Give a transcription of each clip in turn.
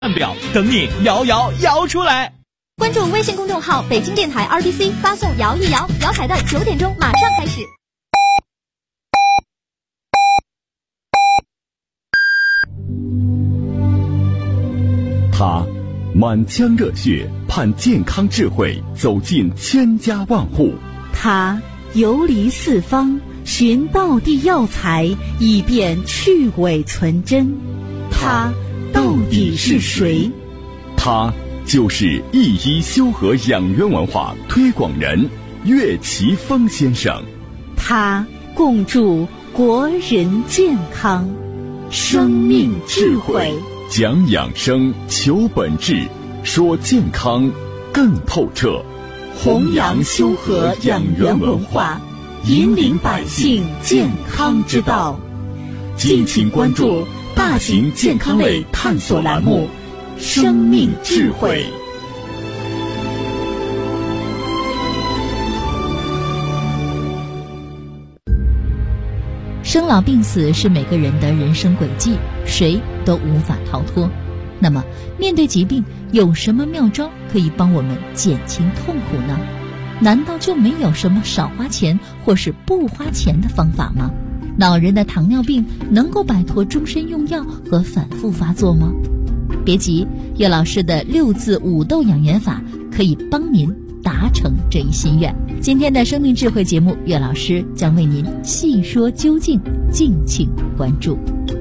腕表等你摇摇摇出来。 关注微信公众号北京电台 RBC， 发送摇一摇，摇彩的9点钟马上开始。 他满腔热血盼健康智慧走进千家万户， 他游离四方寻道地药材，以便去伪存真。他到底是谁？ 他就是一一修和养元文化推广人岳奇峰先生。 他共筑国人健康，生命智慧， 讲养生，求本质，说健康更透彻， 弘扬修和养元文化，引领百姓健康之道。 敬请关注大型健康类探索栏目《生命智慧》。 生老病死是每个人的人生轨迹，谁都无法逃脱。那么，面对疾病，有什么妙招可以帮我们减轻痛苦呢？难道就没有什么少花钱或是不花钱的方法吗？老人的糖尿病能够摆脱终身用药和反复发作吗？别急，岳老师的6字5豆养元法可以帮您达成这一心愿。今天的生命智慧节目，岳老师将为您细说究竟，敬请关注。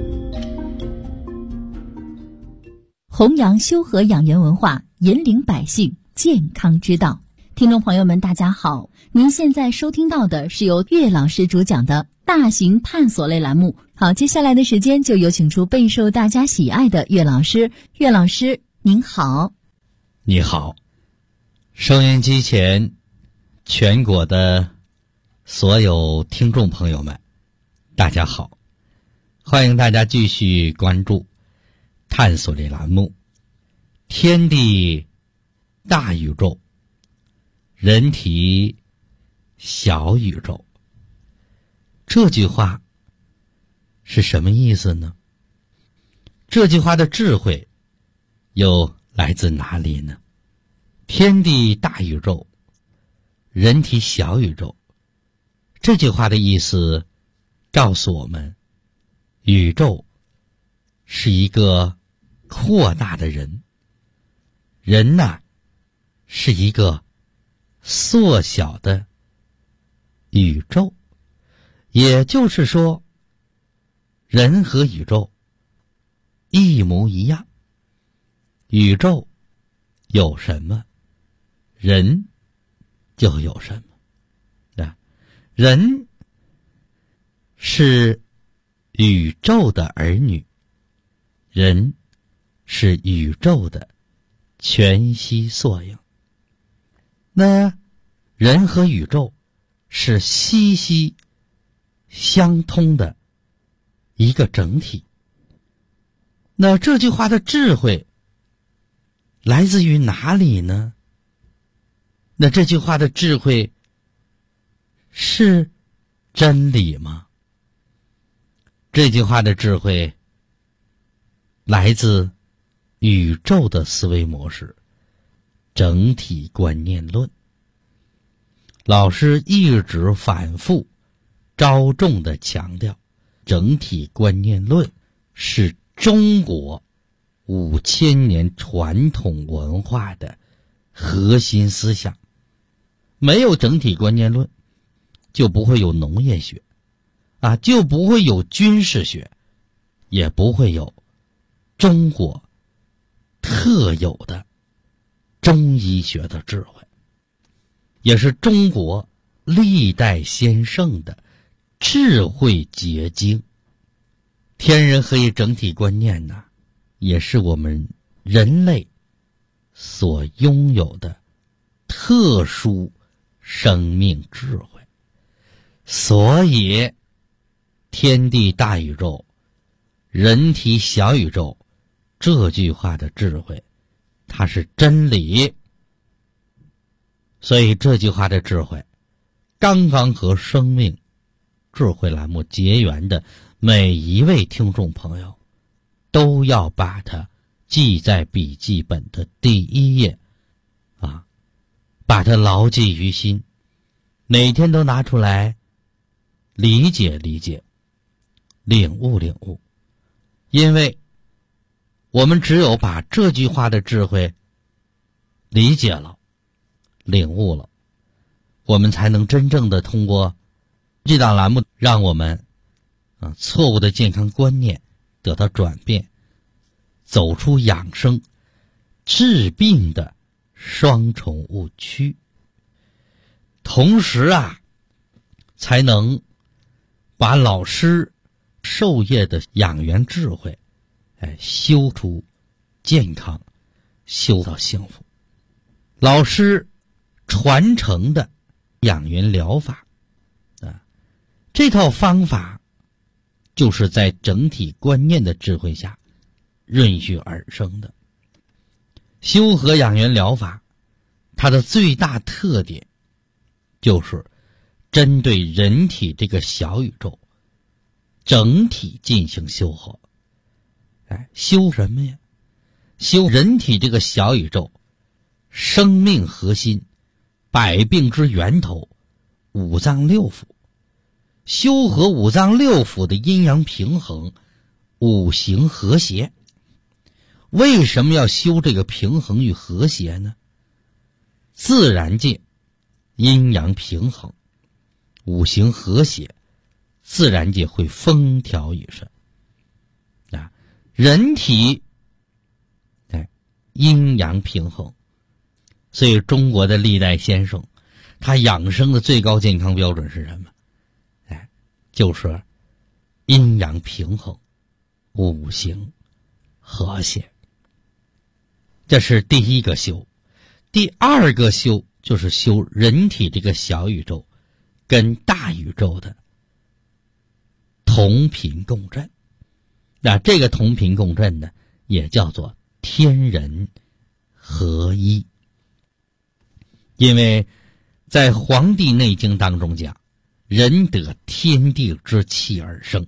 弘扬修和养元文化，引领百姓健康之道。听众朋友们，大家好，您现在收听到的是由岳老师主讲的大型探索类栏目。好，接下来的时间就有请出备受大家喜爱的岳老师。岳老师您好。 你好，收音机前全国的所有听众朋友们，大家好，欢迎大家继续关注探索类栏目天地大宇宙，人体小宇宙。这句话是什么意思呢？这句话的智慧又来自哪里呢？天地大宇宙，人体小宇宙，这句话的意思告诉我们，宇宙是一个扩大的人，人呢是一个缩小的宇宙。也就是说，人和宇宙一模一样。宇宙有什么，人就有什么。人是宇宙的儿女，人是宇宙的全息缩影。那人和宇宙是息息相通的一个整体。那这句话的智慧来自于哪里呢？那这句话的智慧是真理吗？这句话的智慧来自宇宙的思维模式，整体观念论。老师一直反复着重地强调，整体观念论是中国5000年传统文化的核心思想。没有整体观念论，就不会有农业学就不会有军事学，也不会有中国特有的中医学的智慧，也是中国历代先圣的智慧结晶。天人合一整体观念呢，也是我们人类所拥有的特殊生命智慧。所以天地大宇宙，人体小宇宙，这句话的智慧它是真理。所以这句话的智慧刚刚和生命智慧栏目结缘的每一位听众朋友都要把它记在笔记本的第1页啊，把它牢记于心，每天都拿出来理解理解，领悟领悟。因为我们只有把这句话的智慧理解了，领悟了，我们才能真正的通过这档栏目让我们错误的健康观念得到转变，走出养生治病的双重误区，同时才能把老师授业的养元智慧修出健康，修到幸福。老师传承的养元疗法这套方法就是在整体观念的智慧下孕育而生的。修和养元疗法它的最大特点就是针对人体这个小宇宙整体进行修和。修什么呀？修人体这个小宇宙生命核心，百病之源头，五脏六腑，修和五脏六腑的阴阳平衡，五行和谐。为什么要修这个平衡与和谐呢？自然界阴阳平衡，五行和谐，自然界会风调雨顺。人体阴阳平衡，所以中国的历代先生他养生的最高健康标准是什么？就是阴阳平衡，五行和谐。这是第一个修。第二个修就是修人体这个小宇宙跟大宇宙的同频共振。那这个同频共振呢，也叫做天人合一。因为在《黄帝内经》当中讲，人得天地之气而生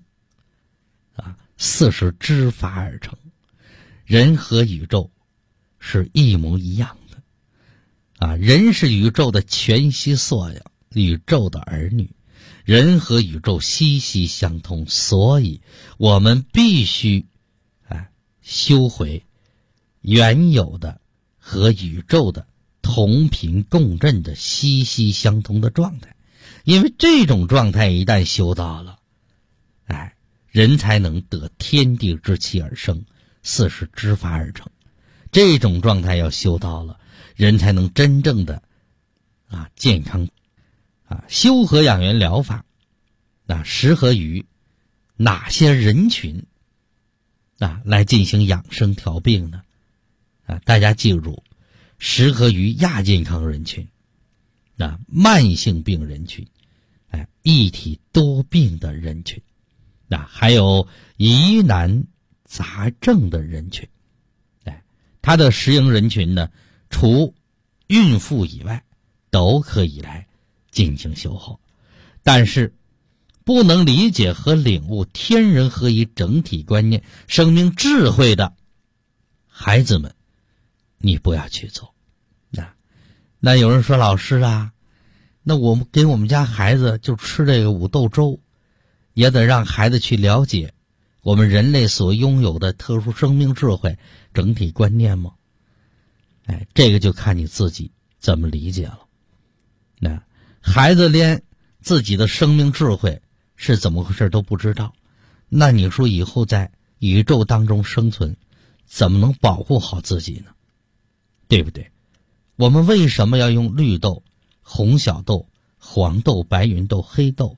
，40之法而成。人和宇宙是一模一样的人是宇宙的全息缩影，宇宙的儿女。人和宇宙息息相通，所以我们必须修回原有的和宇宙的同频共振的息息相通的状态。因为这种状态一旦修到了人才能得天地之气而生，40之法而成。这种状态要修到了，人才能真正的健康。修和养元疗法适合于哪些人群来进行养生调病呢？大家记住，适合于亚健康人群，慢性病人群，一体多病的人群，还有疑难杂症的人群。它的适应人群呢，除孕妇以外都可以来进行修好。但是不能理解和领悟天人合一整体观念生命智慧的孩子们，你不要去做。那有人说，老师那我们给我们家孩子就吃这个五豆粥，也得让孩子去了解我们人类所拥有的特殊生命智慧整体观念吗？这个就看你自己怎么理解了。孩子连自己的生命智慧是怎么回事都不知道，那你说以后在宇宙当中生存，怎么能保护好自己呢？对不对？我们为什么要用绿豆、红小豆、黄豆、白芸豆、黑豆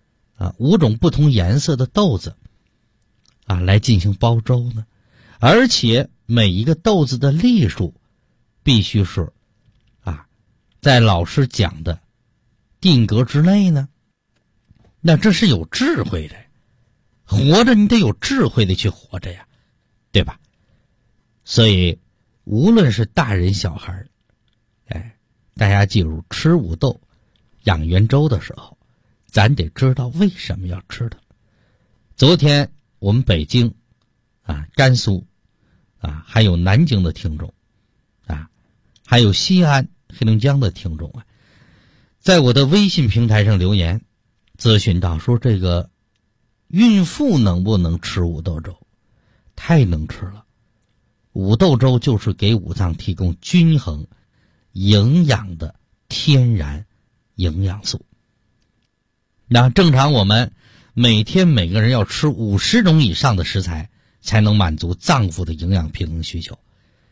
5种不同颜色的豆子来进行煲粥呢？而且每一个豆子的粒数必须是在老师讲的定格之内呢？那这是有智慧的，活着你得有智慧的去活着呀，对吧？所以无论是大人小孩大家记住，吃五豆养元粥的时候，咱得知道为什么要吃它。昨天我们北京甘肃啊，还有南京的听众啊，还有西安、黑龙江的听众啊，在我的微信平台上留言咨询到说，这个孕妇能不能吃五豆粥？太能吃了，五豆粥就是给五脏提供均衡营养的天然营养素。那正常我们每天每个人要吃50种以上的食材，才能满足脏腑的营养平衡需求。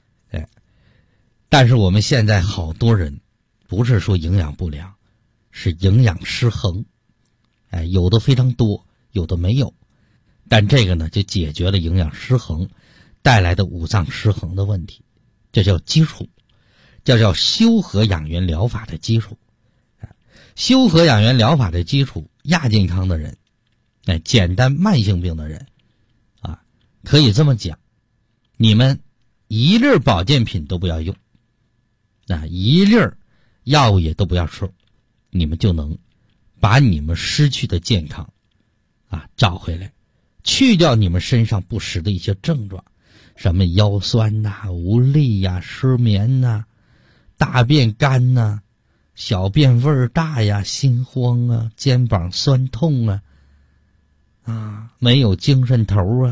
但是我们现在好多人不是说营养不良，是营养失衡。有的非常多，有的没有。但这个呢，就解决了营养失衡带来的五脏失衡的问题，这叫基础，这叫修和养元疗法的基础。修和养元疗法的基础，亚健康的人，简单慢性病的人啊，可以这么讲，你们一粒保健品都不要用，一粒药物也都不要吃，你们就能把你们失去的健康找回来，去掉你们身上不实的一些症状，什么腰酸无力失眠大便干小便味儿大心慌肩膀酸痛没有精神头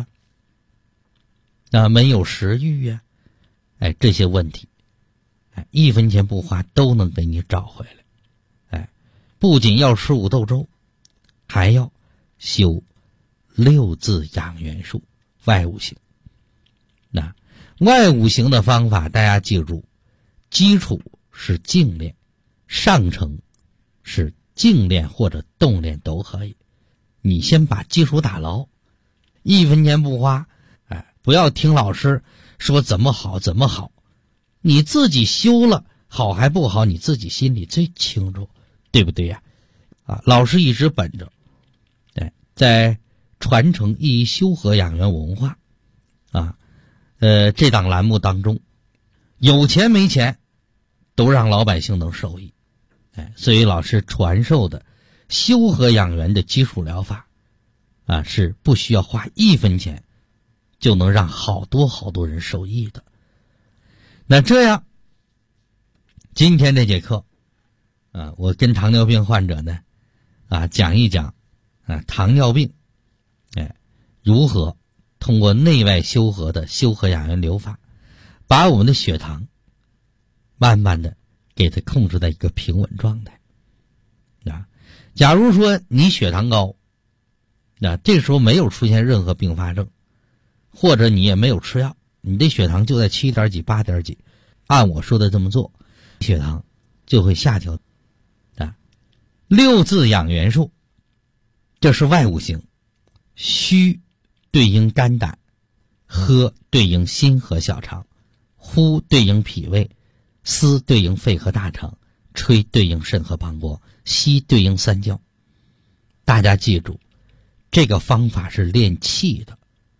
没有食欲这些问题1分钱不花都能给你找回来。不仅要吃五豆粥，还要修6字养元术外五行。那外五行的方法大家记住，基础是静练，上乘是静练或者动练都可以。你先把基础打牢，1分钱不花，不要听老师说怎么好怎么好，你自己修了好还不好，你自己心里最清楚，对不对呀？老师一直本着在传承一修和养元文化这档栏目当中，有钱没钱都让老百姓能受益。所以老师传授的修和养元的基础疗法是不需要花1分钱就能让好多好多人受益的。那这样今天这节课我跟糖尿病患者呢讲一讲糖尿病如何通过内外修和的修和养元疗法，把我们的血糖慢慢的给它控制在一个平稳状态。假如说你血糖高，这时候没有出现任何并发症，或者你也没有吃药，你的血糖就在7点几8点几，按我说的这么做，血糖就会下调。6字养元术，这是外五行，虚对应肝胆，喝对应心和小肠，呼对应脾胃，思对应肺和大肠，吹对应肾和膀胱，吸对应三焦。大家记住，这个方法是练气的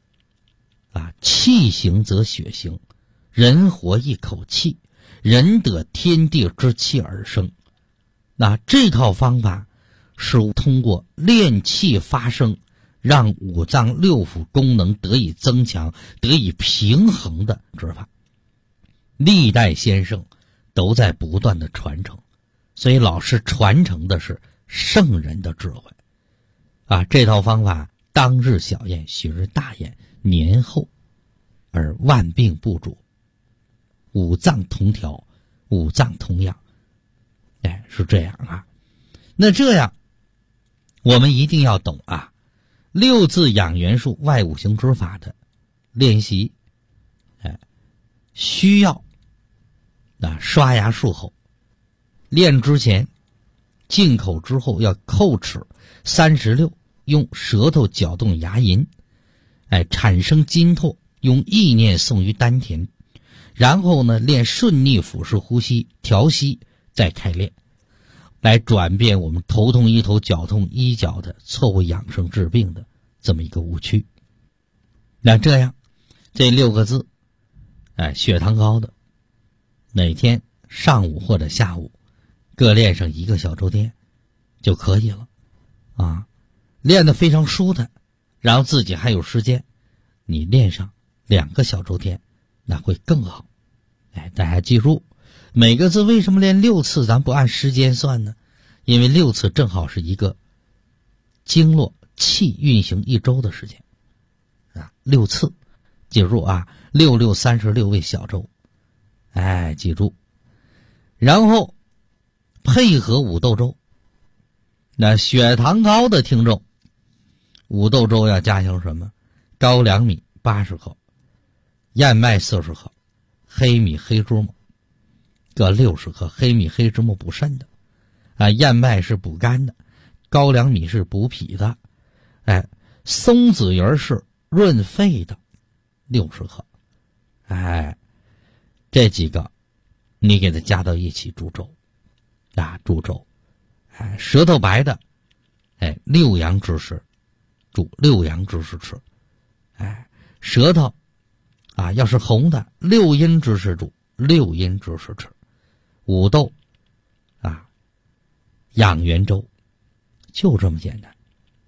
气行则血行，人活一口气，人得天地之气而生。这套方法是通过练气发声，让五脏六腑功能得以增强，得以平衡的治法。历代先生都在不断的传承，所以老师传承的是圣人的智慧这套方法当日小验，许日大验，年后而万病不主，五脏同调，五脏同养。是这样那这样我们一定要懂6字养元术外五行之法的练习。需要刷牙漱口，练之前进口之后要叩齿36，用舌头搅动牙龈，产生筋拓，用意念送于丹田，然后呢练顺逆腹式呼吸，调息，再开练，来转变我们头痛医头脚痛医脚的错误养生治病的这么一个误区。那这样这6个字血糖高的哪天上午或者下午各练上1个小周天就可以了练得非常舒坦，然后自己还有时间，你练上2个小周天那会更好。大家记住，每个字为什么练6次咱不按时间算呢？因为6次正好是一个经络气运行1周的时间6次，记住啊，6 6 36为小周，记住。然后配合五豆粥，那血糖高的听众，五豆粥要加强什么？高粱米80克，燕麦40克，黑米黑芝麻各60克。黑米黑芝麻补肾的燕麦是补肝的，高粱米是补脾的，松子仁是润肺的60克。这几个你给它加到一起煮粥煮粥。舌头白的6阳之食煮6阳之食吃。舌头要是红的6阴之食煮6阴之食吃。五豆养元粥，就这么简单。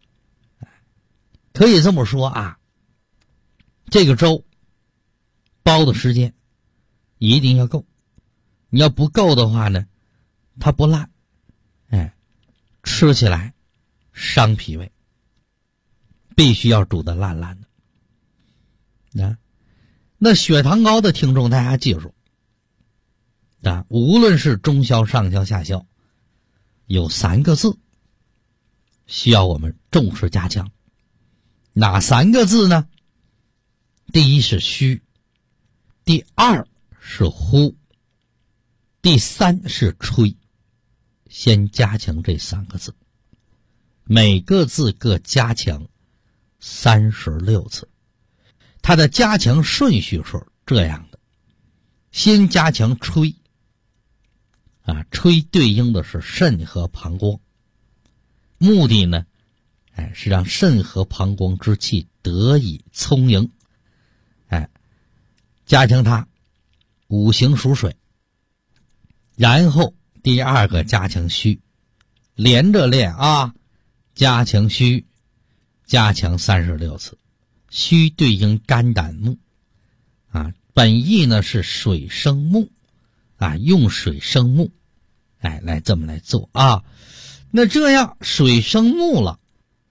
可以这么说这个粥煲的时间一定要够，你要不够的话呢，它不烂，吃起来伤脾胃，必须要煮得烂烂的。那血糖高的听众大家记住无论是中消、上消、下消，有3个字需要我们重视加强。哪3个字呢？第一是虚，第2是呼，第3是吹。先加强这3个字，每个字各加强36次。它的加强顺序是这样的：先加强吹吹对应的是肾和膀胱，目的呢是让肾和膀胱之气得以充盈，加强它五行属水。然后第2个加强虚，连着练加强虚，加强36次。虚对应肝胆木本意呢是水生木用水生木，来这么来做那这样水生木了，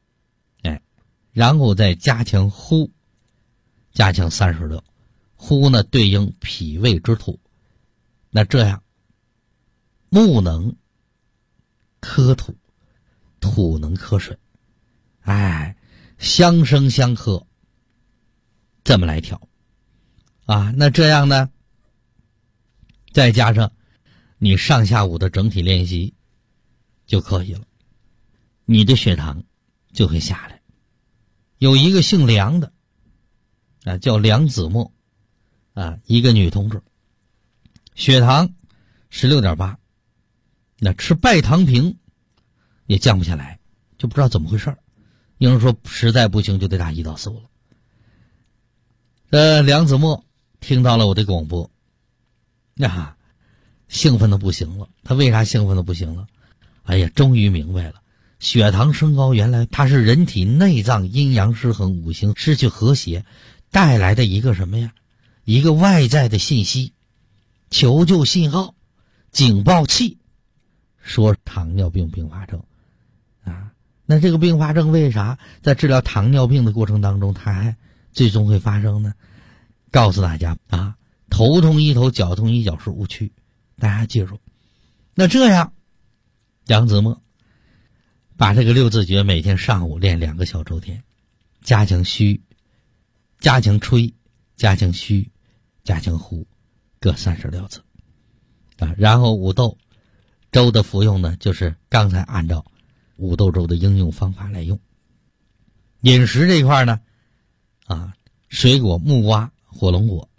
然后再加强呼，加强36。呼呢对应脾胃之土，那这样木能克土，土能克水，相生相克，这么来调那这样呢，再加上你上下午的整体练习就可以了，你的血糖就会下来。有一个姓梁的叫梁子墨一个女同志，血糖16.8，那吃拜糖平也降不下来，就不知道怎么回事。有人说实在不行就得打胰岛素了。梁子墨听到了我的广播兴奋的不行了。他为啥兴奋的不行了？终于明白了，血糖升高原来它是人体内脏阴阳失衡，五行失去和谐带来的一个什么呀？一个外在的信息，求救信号，警报器，说糖尿病并发症那这个并发症为啥在治疗糖尿病的过程当中它还最终会发生呢？告诉大家头痛医头，脚痛医脚是误区，大家记住。那这样梁子墨把这个6字诀每天上午练2个小周天，加强虚，加强吹，加强虚，加强呼，各36次然后五豆粥的服用呢，就是刚才按照五豆粥的应用方法来用。饮食这一块呢水果木瓜、火龙果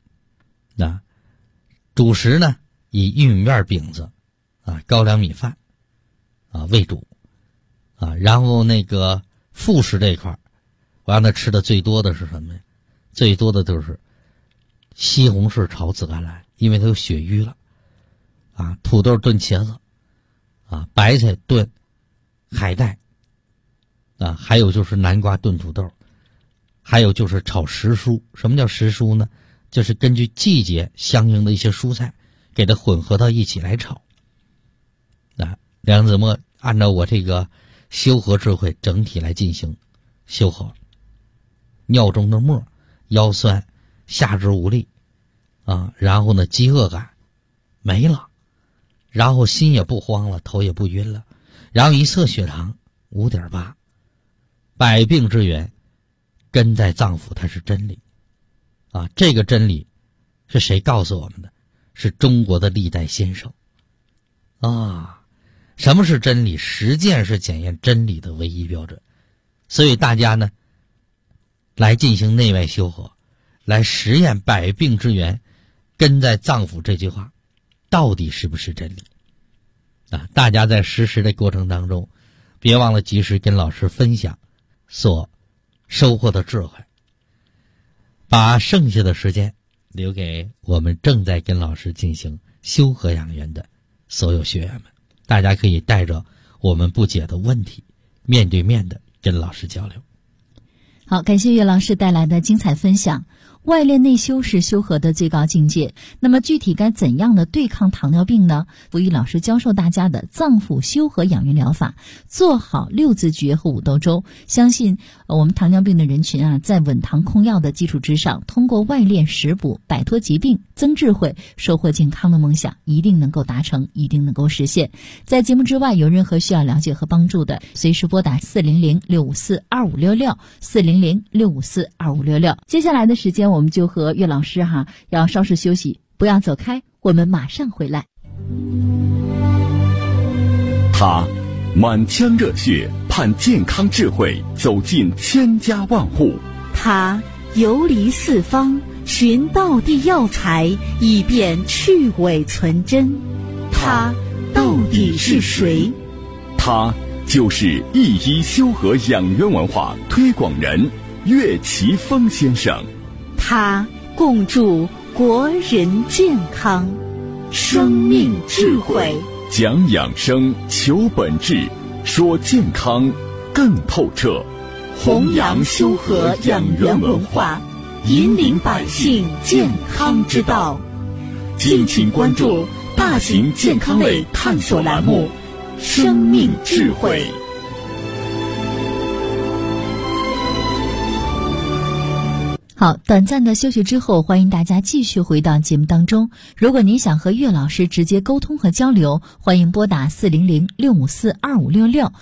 主食呢以玉米面饼子高粱米饭为主然后那个副食这一块我让他吃的最多的是什么呀？最多的就是西红柿炒紫甘蓝，因为它有血瘀了土豆炖茄子白菜炖海带还有就是南瓜炖土豆，还有就是炒时蔬。什么叫时蔬呢？ 就是根据季节相应的一些蔬菜，给它混合到一起来炒。梁子墨按照我这个修和智慧整体来进行修和。尿中的沫，腰酸，下肢无力然后呢饥饿感没了，然后心也不慌了，头也不晕了，然后一测血糖 5.8， 百病之源根在脏腑，它是真理这个真理是谁告诉我们的？是中国的历代先生什么是真理？实践是检验真理的唯一标准。所以大家呢来进行内外修和，来实验百病之源根在脏腑这句话到底是不是真理大家在实施的过程当中，别忘了及时跟老师分享所收获的智慧，把剩下的时间留给我们正在跟老师进行修和养元的所有学员们。大家可以带着我们不解的问题，面对面的跟老师交流。 好，感谢岳老师带来的精彩分享。外练内修是修和的最高境界。那么具体该怎样的对抗糖尿病呢？福一老师教授大家的脏腑修和养元疗法，做好6字诀和5豆粥。相信我们糖尿病的人群在稳糖控药的基础之上，通过外练食补，摆脱疾病，增智慧，收获健康的梦想，一定能够达成，一定能够实现。在节目之外有任何需要了解和帮助的，随时拨打400-654-2566 400-654-2566。接下来的时间我们就和岳老师要稍事休息，不要走开，我们马上回来。 他满腔热血盼健康智慧走进千家万户， 他游离四方寻道地药材，以便去伪存真。他到底是谁？ 他就是一医修和养元文化推广人岳奇峰先生。 他共筑国人健康，生命智慧， 讲养生，求本质，说健康更透彻， 弘扬修和养元文化，引领百姓健康之道。 敬请关注大型健康类探索栏目《生命智慧》。 好，短暂的休息之后，欢迎大家继续回到节目当中。如果您想和岳老师直接沟通和交流，欢迎拨打400-654-2566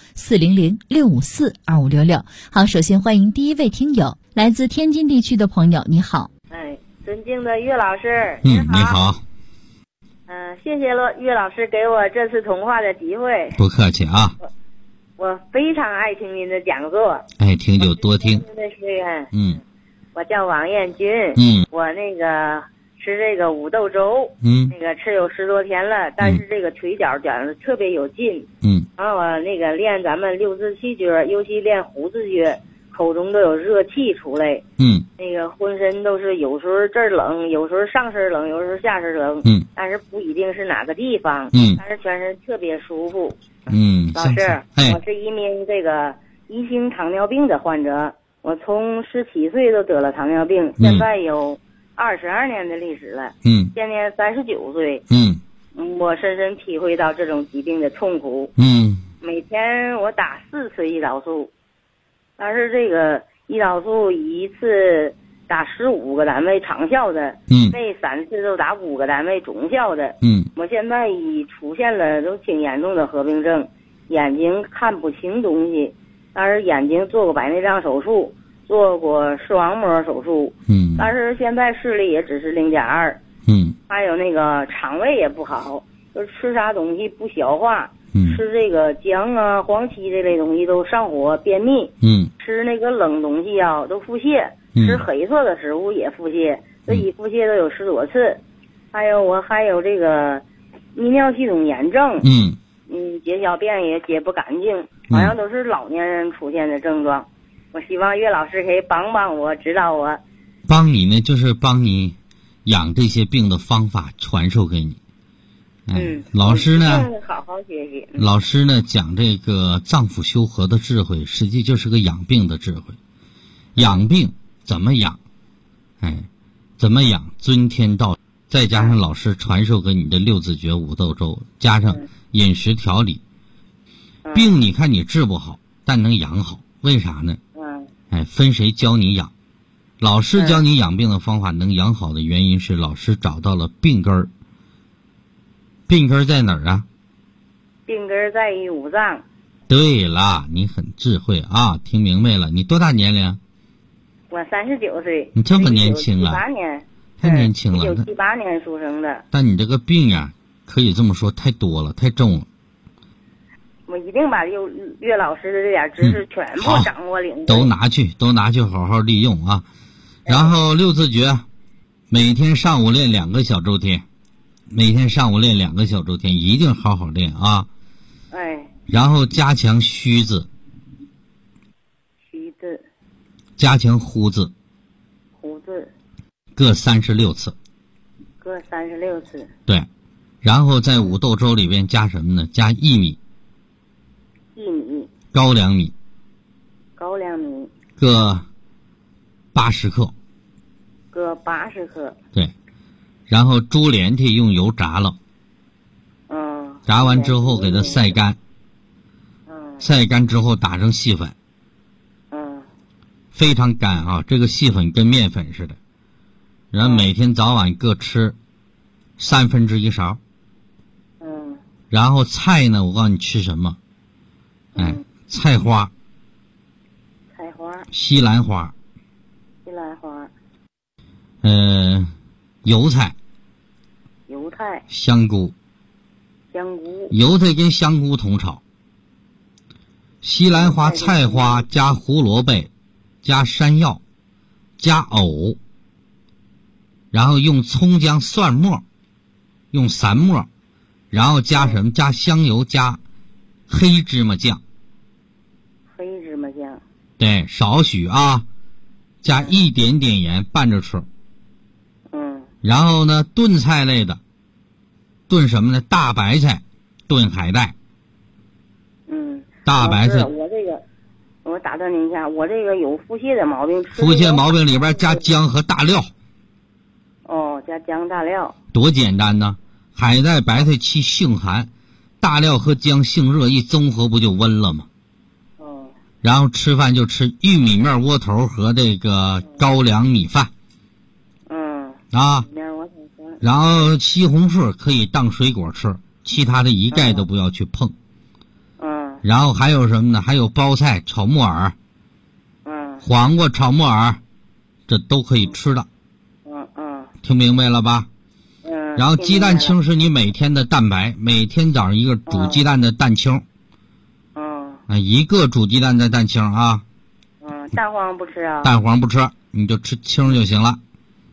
400-654-2566。好，首先欢迎第一位听友，来自天津地区的朋友，你好。 尊敬的岳老师， 你好。 谢谢岳老师给我这次通话的机会。 不客气啊。 我非常爱听您的讲座， 爱听就多听。 您的学员，我叫王艳军，我那个吃这个5豆粥，那个吃有10多天了，但是这个腿脚讲的特别有劲，然后我那个练咱们6字气诀，尤其练虎字诀，口中都有热气出来，那个浑身都是有时候这儿冷，有时候上身冷，有时候下身冷，但是不一定是哪个地方，但是全身特别舒服。老师，我是一名这个1型糖尿病的患者。我从17岁都得了糖尿病，现在有22年的历史了。现年39岁。我深深体会到这种疾病的痛苦。每天我打4次胰岛素，但是这个胰岛素一次打15个单位长效的，这3次都打5个单位中效的。我现在已出现了都挺严重的合并症，眼睛看不清东西。但是眼睛做过白内障手术，做过视网膜手术，但是现在视力也只是0.2，还有那个肠胃也不好，就是吃啥东西不消化，吃这个姜啊、黄芪这类东西都上火便秘，吃那个冷东西都腹泻，吃黑色的食物也腹泻，这一腹泻都有10多次，还有这个泌尿系统炎症，解小便也解不干净，好像都是老年人出现的症状。我希望岳老师可以帮帮我，指导我。 帮你呢，就是帮你养这些病的方法传授给你。老师呢， 好好学习。 老师呢讲这个脏腑修和的智慧，实际就是个养病的智慧。养病怎么养？ 怎么养？遵天道，再加上老师传授给你的六字诀、五豆粥，加上饮食调理，病你看你治不好，但能养好，为啥呢？分谁教你养？老师教你养病的方法能养好的原因是老师找到了病根儿。病根在哪儿啊？ 病根在于五脏。 对了，你很智慧啊，听明白了。你多大年龄？ 我39岁。 你这么年轻啊 ？1978年。 太年轻了。 1978年出生的。 但你这个病啊，可以这么说，太多了，太重了。 我一定把岳老师的这点知识全部掌握领会。 都拿去好好利用啊。然后六字诀，每天上午练2个小周天，每天上午练2个小周天，一定好好练啊。然后加强虚字，加强呼字，各36次，对。然后在五豆粥里边加什么呢？加薏米，高粱米，各80克，对。然后猪连体用油炸了，炸完之后给它晒干，晒干之后打成细粉，非常干啊，这个细粉跟面粉似的。然后每天早晚各吃1/3勺。然后菜呢，我告诉你吃什么？菜花，西兰花，油菜，香菇，油菜跟香菇同炒，西兰花、菜花加胡萝卜，加山药，加藕，然后用葱姜蒜末，用散末，然后加什么？加香油，加黑芝麻酱。对，少许啊，加一点点盐拌着吃。然后呢，炖菜类的，炖什么呢？大白菜，炖海带。大白菜。 我打断您一下，我这个有腹泻的毛病。 腹泻毛病里边加姜和大料。 加姜大料。 多简单呢！海带、白菜气性寒，大料和姜性热，一综合不就温了吗？然后吃饭就吃玉米面窝头和这个高粱米饭。然后西红柿可以当水果吃，其他的一概都不要去碰。然后还有什么呢？还有包菜炒木耳，黄瓜炒木耳，这都可以吃的。听明白了吧？然后鸡蛋清是你每天的蛋白，每天早上一个煮鸡蛋的蛋清。一个煮鸡蛋的蛋清啊。 蛋黄不吃啊？ 蛋黄不吃，你就吃清就行了。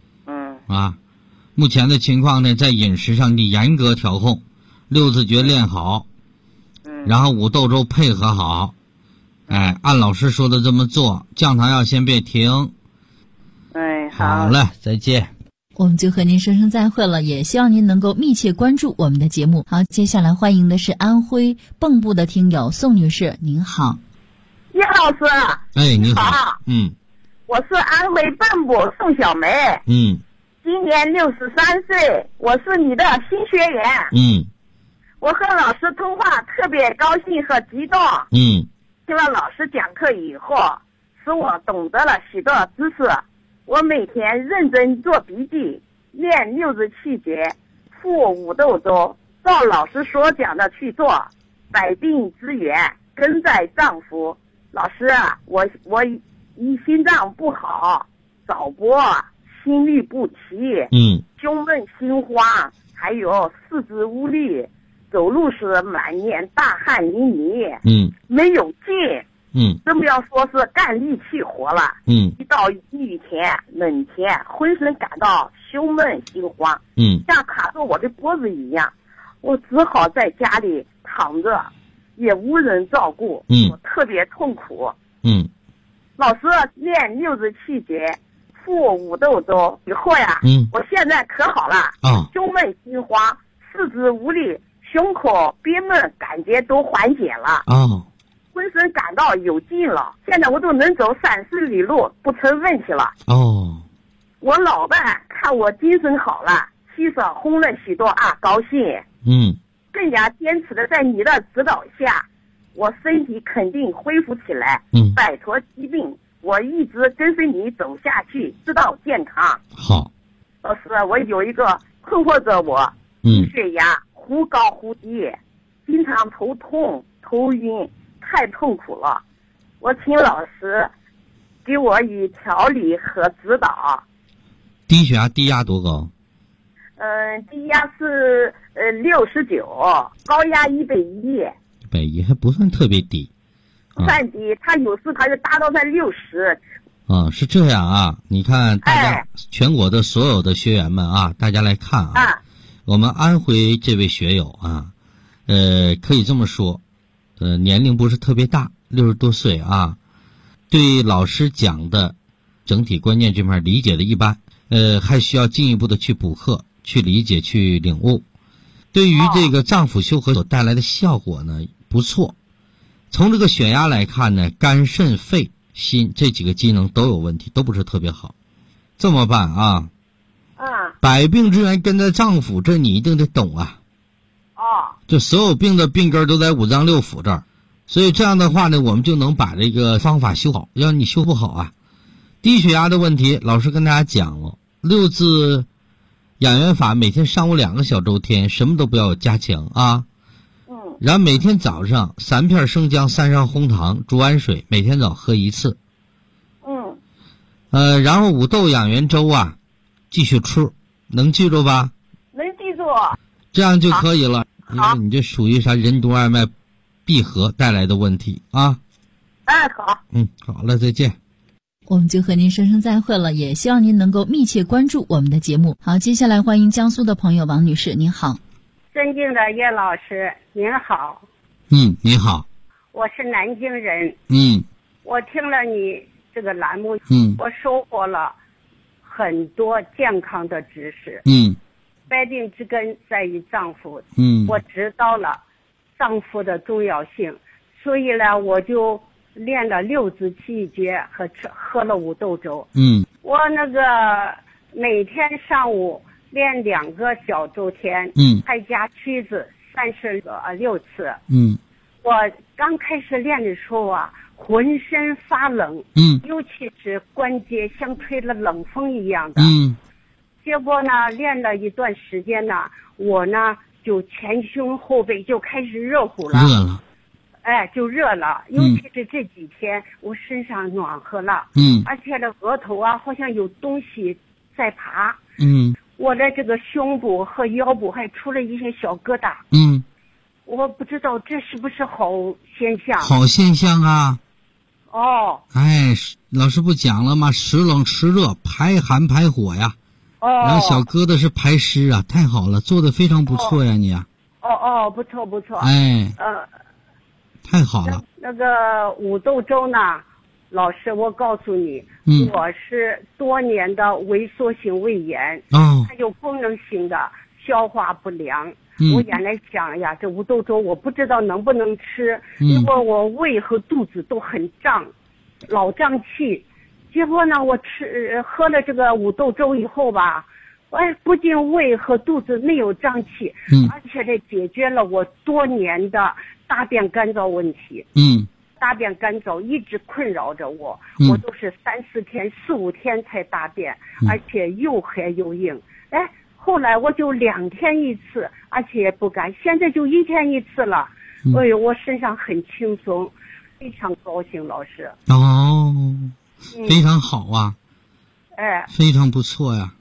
目前的情况呢，在饮食上你严格调控，六字诀练好，然后五豆粥配合好，按老师说的这么做，降糖药先别停。好了，再见。 我们就和您说声再会了，也希望您能够密切关注我们的节目。好，接下来欢迎的是安徽蚌埠的听友宋女士，您好。 叶老师。 你好。 我是安徽蚌埠宋小梅。今年63岁，我是你的新学员。我和老师通话特别高兴和激动。听了老师讲课以后，使我懂得了许多知识。我每天认真做笔记，练六字气诀，服五豆粥，照老师所讲的去做，百病之源根在脏腑。老师啊，我心脏不好，早搏，心律不齐，胸闷心慌，还有四肢无力，走路时满脸大汗淋漓，没有劲，更不要说是干力气活了，一到雨天冷天，浑身感到胸闷心慌，像卡住我的脖子一样，我只好在家里躺着，也无人照顾，我特别痛苦。老师练六字气诀，服五豆粥以后呀，我现在可好了，胸闷心慌，四肢无力，胸口憋闷感觉都缓解了，浑身感到有劲了，现在我都能走30里路不成问题了。 我老伴看我精神好了，气色红了许多啊，高兴。更加坚持的在你的指导下，我身体肯定恢复起来，摆脱疾病，我一直跟随你走下去，直到健康。 好， 老师，我有一个困惑着我，低血压忽高忽低，经常头痛头晕，太痛苦了。我请老师给我以调理和指导。 低血压低压多高？ 低压是69，高压110。 110还不算特别低， 不算低，他有时他就达到在60。 是这样啊，你看大家全国的所有的学员们啊，大家来看啊，我们安徽这位学友啊，可以这么说，年龄不是特别大，60多岁啊，对老师讲的整体观念这块理解的一般，还需要进一步的去补课，去理解，去领悟。对于这个脏腑修和所带来的效果呢，不错。从这个血压来看呢，肝肾肺心这几个机能都有问题，都不是特别好。这么办啊？百病之源根在脏腑，这你一定得懂啊。就所有病的病根都在五脏六腑这儿，所以这样的话呢，我们就能把这个方法修好。要你修不好啊，低血压的问题，老师跟大家讲了，6字养元法，每天上午2个小周天，什么都不要加强啊。然后每天早上3片生姜，3勺红糖，煮完水，每天早喝1次。然后五豆养元粥啊，继续吃，能记住吧？ 能记住。 这样就可以了，因为你这属于啥任督二脉闭合带来的问题啊。 好。 好了，再见。 我们就和您说声再会了，也希望您能够密切关注我们的节目。好，接下来欢迎江苏的朋友王女士，您好。 尊敬的叶老师，您好。 你好。 我是南京人。我听了你这个栏目，我收获了很多健康的知识。百病之根在于脏腑。我知道了脏腑的重要性，所以呢，我就练了6字气诀和喝了五豆粥。我那个每天上午练2个小周天，还加曲子36次。我刚开始练的时候啊，浑身发冷，尤其是关节像吹了冷风一样的。结果呢，练了一段时间呢，我呢就前胸后背就开始热乎了。就热了，尤其是这几天我身上暖和了。而且这额头啊好像有东西在爬。我的这个胸部和腰部还出了一些小疙瘩。我不知道这是不是好现象。 好现象啊。老师不讲了吗？时冷时热，排寒排火呀。然后小疙瘩是排湿啊，太好了，做得非常不错呀，你啊。 不错不错。 太好了。 那个五豆粥呢，老师，我告诉你，我是多年的萎缩性胃炎，还有功能性的消化不良。我原来想呀，这五豆粥我不知道能不能吃，因为我胃和肚子都很胀，老胀气。结果呢，我喝了这个五豆粥以后吧，不仅胃和肚子没有胀气，而且这解决了我多年的大便干燥问题。大便干燥一直困扰着我，我都是3、4天、4、5天才大便，而且又黑又硬。后来我就2天1次，而且也不敢，现在就1天1次了。我身上很轻松，非常高兴，老师。 非常好啊。非常不错呀。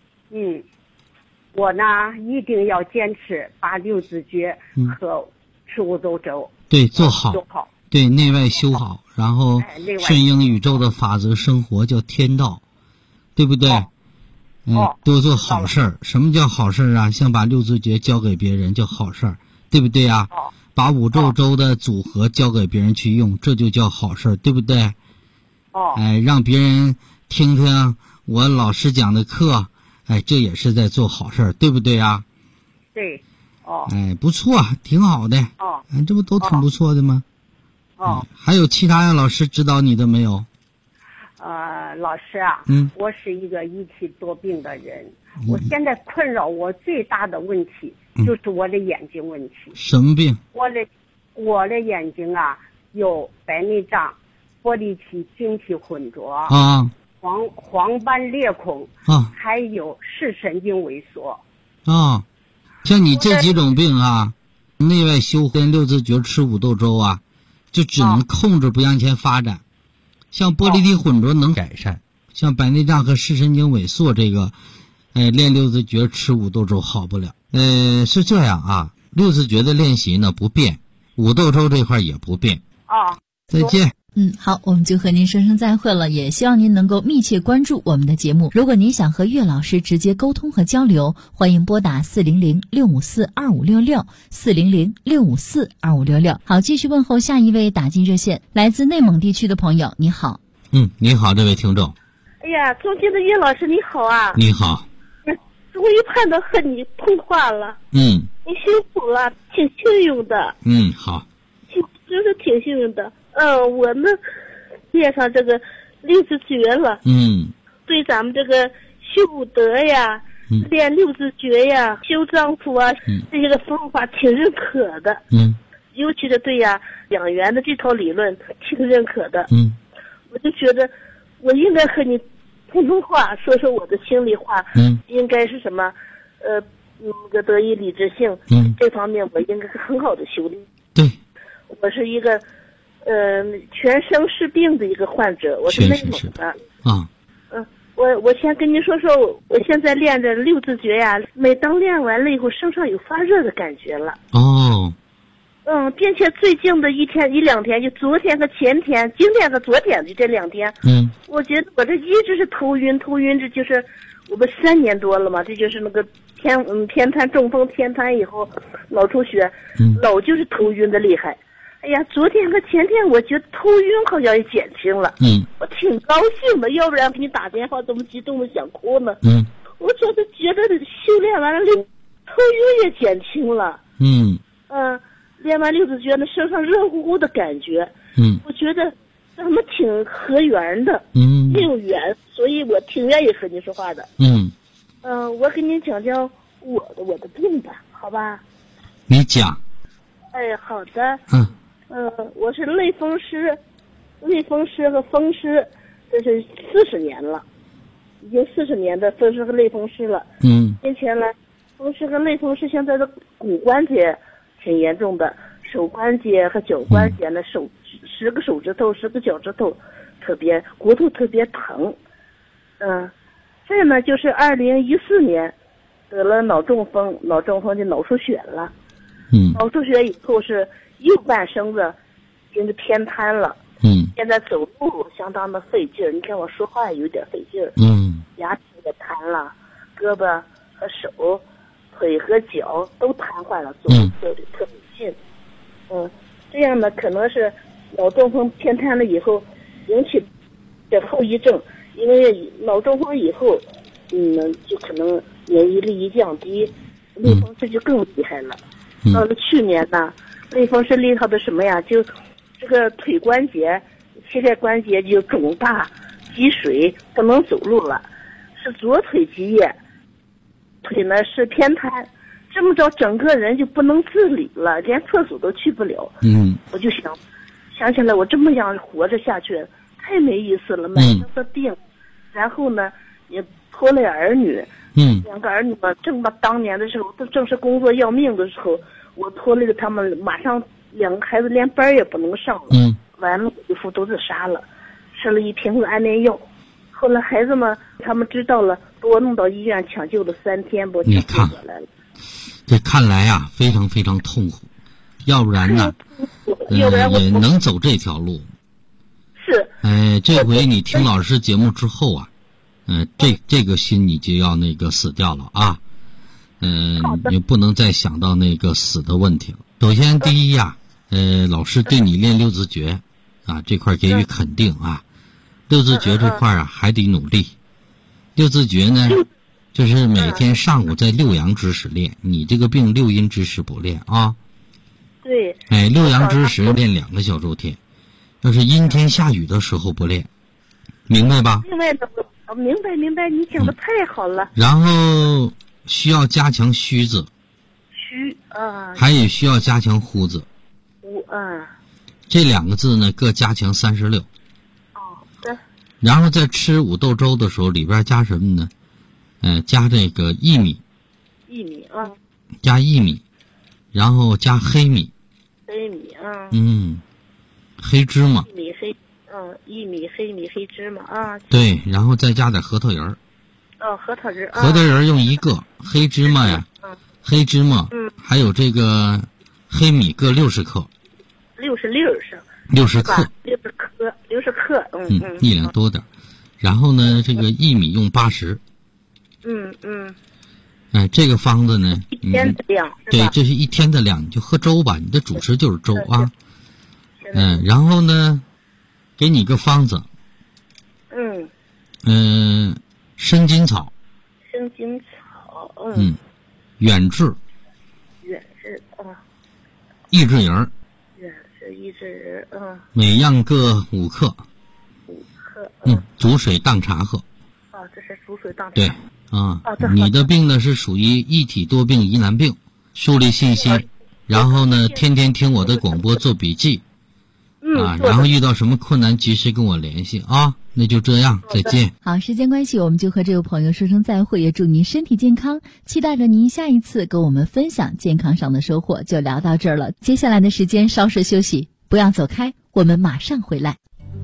我呢一定要坚持把6字诀和吃五豆粥。 对，做好。对，内外修好，然后顺应宇宙的法则生活，叫天道，对不对？多做好事儿。什么叫好事儿啊？像把6字诀交给别人叫好事儿，对不对啊？把五豆粥的组合交给别人去用，这就叫好事儿，对不对？让别人听听我老师讲的课，这也是在做好事儿，对不对啊？ 对。 不错，挺好的。这不都挺不错的吗？还有其他让老师指导你的没有？ 老师啊，我是一个一体多病的人，我现在困扰我最大的问题就是我的眼睛问题。 什么病？ 我的眼睛啊，有白内障、玻璃体、晶体混浊啊， 黄斑裂孔啊，还有视神经萎缩啊。像你这几种病啊，内外休跟六字诀吃五豆粥啊，就只能控制不向前发展。像玻璃体混浊能改善，像白内障和视神经萎缩这个，练六字诀吃五豆粥好不了。是这样啊，六字诀的练习呢不变，五豆粥这块也不变。再见。 好，我们就和您说声再会了，也希望您能够密切关注我们的节目。如果您想和岳老师直接沟通和交流，欢迎拨打400-654-2566，400-654-2566。好，继续问候下一位打进热线，来自内蒙地区的朋友，你好。 你好，这位听众。 哎呀，尊敬的岳老师，你好啊。 你好。 终于盼到和你通话了。 你辛苦了，挺幸运的。 好。 真是挺幸运的。我们练上这个六字诀了。对咱们这个修武德呀，练六字诀呀，修脏腑啊，这些个方法挺认可的。尤其是对呀养元的这套理论挺认可的。我就觉得我应该和你普通话说说我的心里话。应该是什么？个德以礼智信。这方面我应该是很好的修炼。 对。 我是一个全身是病的一个患者，我是内蒙的。我先跟您说说，我现在练着六字诀呀，每当练完了以后，身上有发热的感觉了。并且最近的一两天，就昨天和前天，今天和昨天的这2天，我觉得我这一直是头晕，这就是我们3年多了嘛，这就是那个偏瘫中风偏瘫以后脑出血，老就是头晕的厉害。哎呀，昨天和前天我觉得头晕好像也减轻了。我挺高兴的，要不然给你打电话这么激动的想哭呢。我就是觉得修炼完了头晕也减轻了。练完六字诀呢，身上热乎乎的感觉。我觉得咱们挺合缘的。挺有缘，所以我挺愿意和您说话的。我给您讲讲我的病吧，好吧？ 你讲。 好的。我是类风湿和风湿，这是40年了，已经40年的风湿和类风湿了。目前来，风湿和类风湿现在的骨关节挺严重的，手关节和脚关节呢，10个手指头10个脚趾头骨头特别疼。这呢就是2014年得了脑中风就脑出血了。脑出血以后是右半身子已经偏瘫了。现在走路相当的费劲儿，你看我说话有点费劲儿。牙齿也瘫了，胳膊和手、腿和脚都瘫痪了，走路走得特别近。这样呢可能是脑中风偏瘫了以后引起的后遗症，因为脑中风以后，就可能免疫力一降低，类风湿就更厉害了。到了去年呢，类风湿厉害的什么呀？就这个腿关节、膝盖关节就肿大、积水，不能走路了，是左腿积液，腿呢是偏瘫，这么着整个人就不能自理了，连厕所都去不了。我就想起来，我这么样活着下去太没意思了，满身的病，然后呢也拖累儿女。2个儿女嘛，正到当年的时候，都正是工作要命的时候，我拖累了他们，马上2个孩子连班也不能上了。完了，我就服毒自杀了，吃了1瓶子安眠药。后来孩子们他们知道了，把我弄到医院抢救了3天，把我抢救过来了。 这看来啊，非常非常痛苦，要不然呢，也能走这条路。 是。 这回你听老师节目之后啊。这个心你就要死掉了啊。你不能再想到死的问题了。首先第一呀，老师对你练六字诀啊这块给予肯定啊。六字诀这块啊还得努力。六字诀呢，就是每天上午在六阳之时练，你这个病六阴之时不练啊。 对。 六阳之时练2个小周天，要是阴天下雨的时候不练。 明白吧？ 明白的，明白，你讲的太好了。 然后需要加强虚字，还有需要加强呼字。这2个字呢，各加强36。 对。 然后在吃五豆粥的时候，里边加什么呢？加这个薏米。加薏米，然后加黑米。黑芝麻。 薏米、黑米、黑芝麻啊。 对，然后再加点核桃仁儿。 核桃仁。 核桃仁儿用1个，黑芝麻呀，黑芝麻，还有这个黑米各60克。60克。 60克。 1两多点。然后呢，这个薏米用80。这个方子呢， 一天的量。 对，这是1天的量，你就喝粥吧，你的主食就是粥啊。然后呢，给你个方子。生筋草。远志。益智仁。每样各5克。煮水当茶喝。 这是煮水当茶。 对。你的病呢是属于一体多病疑难病，树立信心，然后呢天天听我的广播做笔记，然后遇到什么困难及时跟我联系啊。那就这样，再见。 好，时间关系，我们就和这位朋友说声再会，也祝您身体健康，期待着您下一次跟我们分享健康上的收获。就聊到这儿了，接下来的时间稍事休息，不要走开，我们马上回来。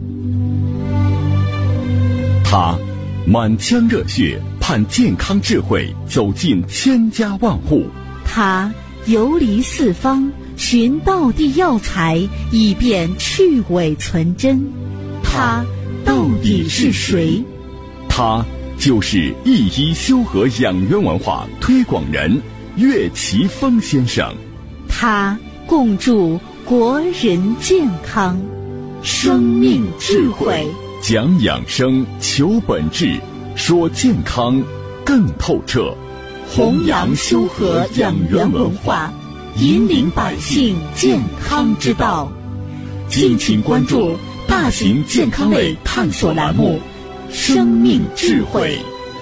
他满腔热血盼健康智慧走进千家万户， 他游离四方寻道地药材，以便去伪存真。他到底是谁？ 他就是一医修和养元文化推广人岳奇峰先生。 他共筑国人健康，生命智慧， 讲养生，求本质，说健康更透彻， 弘扬修和养元文化，引领百姓健康之道。敬请关注大型健康类探索栏目《生命智慧》。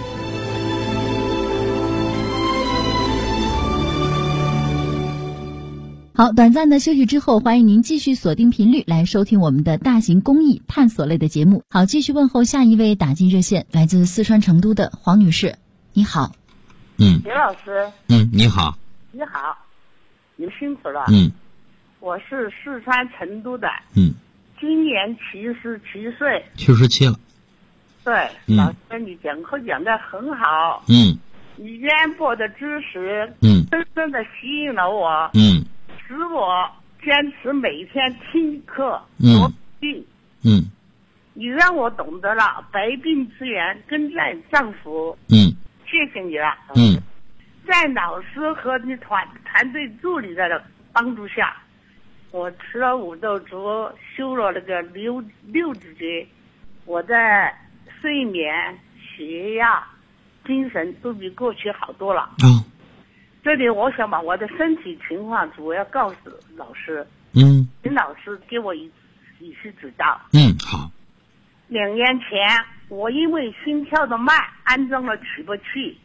好，短暂的休息之后，欢迎您继续锁定频率来收听我们的大型公益探索类的节目。好，继续问候下一位打进热线，来自四川成都的黄女士，你好。 刘老师。 你好。 你好，你辛苦了。我是四川成都的。今年77岁。 77了。 对，老师，你讲课讲得很好。你渊博的知识，深深的吸引了我。使我坚持每天听课做病。你让我懂得了百病之源根在脏腑。谢谢你了。在老师和你团队助理的帮助下，我吃了五豆粥，修了那个六字诀，我的睡眠、血压、精神都比过去好多了。这里我想把我的身体情况主要告诉老师。请老师给我一些指导。 好。 2年前，我因为心跳的慢，安装了起搏器。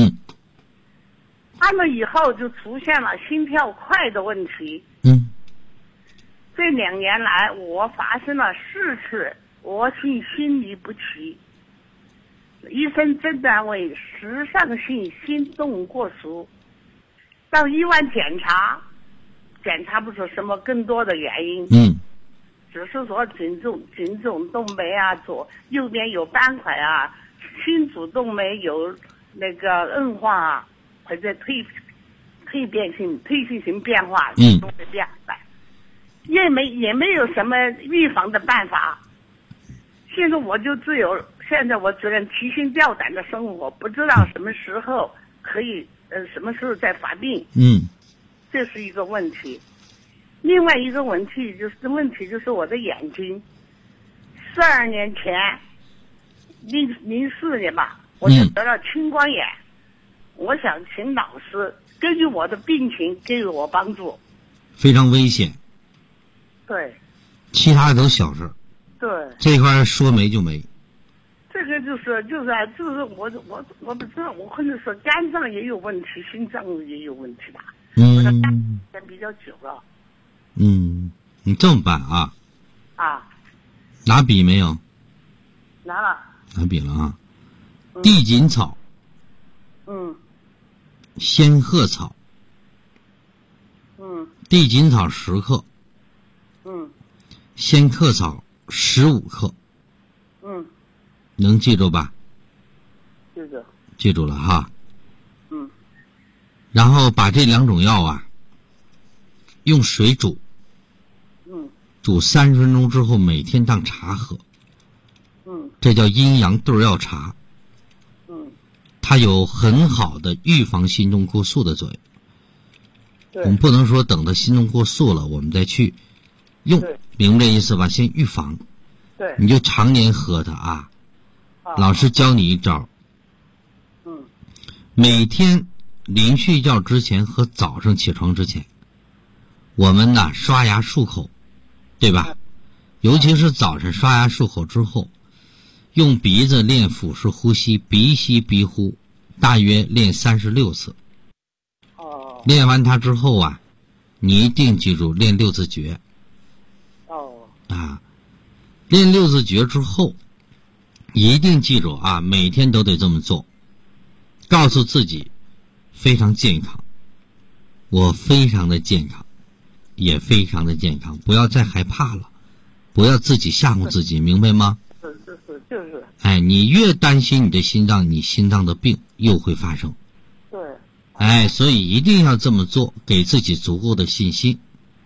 安了以后就出现了心跳快的问题。这2年来，我发生了4次恶性心律不齐，医生诊断为室上性心动过速。到医院检查不出什么更多的原因。只是说颈总动脉啊，右边有斑块啊，心主动脉有那个硬化啊，或者退行性变化，都会变化。也没有什么预防的办法。现在我就现在我只能提心吊胆的生活，不知道什么时候可以什么时候再发病。这是一个问题。另外一个问题就是我的眼睛。12年前04年吧，我就得了青光眼。我想请老师根据我的病情给予我帮助。 非常危险。 对。 其他的都小事。 对。 这块说没就没。 这个就是我不知道，我可能说肝脏也有问题，心脏也有问题吧。我的肝时间比较久了。 你这么办啊？ 啊。 拿笔没有？ 拿了。 拿笔了啊。地锦草。仙鹤草。地锦草10克。仙鹤草15克。能记住吧？记住了哈。然后把这2种药啊，用水煮。煮30分钟之后，每天当茶喝。这叫阴阳对药茶。它有很好的预防心动过速的作用。我们不能说等到心动过速了我们再去用，明白这意思吧？先预防。你就常年喝它啊。老师教你一招。每天临睡觉之前和早上起床之前，我们呢刷牙漱口，对吧？尤其是早晨刷牙漱口之后，用鼻子练腹式呼吸，鼻吸鼻呼，大约练36次。练完它之后啊，你一定记住练6字诀。练6字诀之后，一定记住啊，每天都得这么做。告诉自己非常健康，我非常的健康，也非常的健康，不要再害怕了，不要自己吓唬自己，明白吗？ 就是。 你越担心你的心脏，你心脏的病又会发生。所以一定要这么做，给自己足够的信心。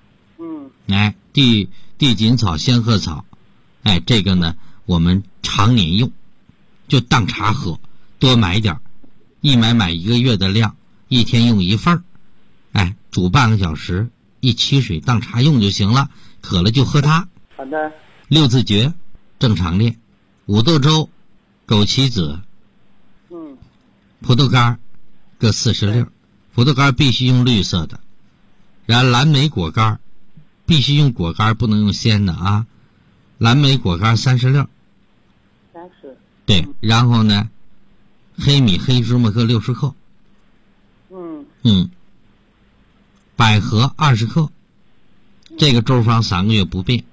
地锦草、仙鹤草，这个呢我们常年用，就当茶喝，多买点，一买1个月的量，一天用1份煮半个小时，一沏水当茶用就行了，渴了就喝它。 好的。 6字诀正常练，五豆粥、枸杞子、葡萄干各40粒，葡萄干必须用绿色的，然后蓝莓果干必须用果干，不能用鲜的啊。蓝莓果干30粒。30。对，然后呢，黑米、黑芝麻各60克。百合20克。这个粥方3个月不变。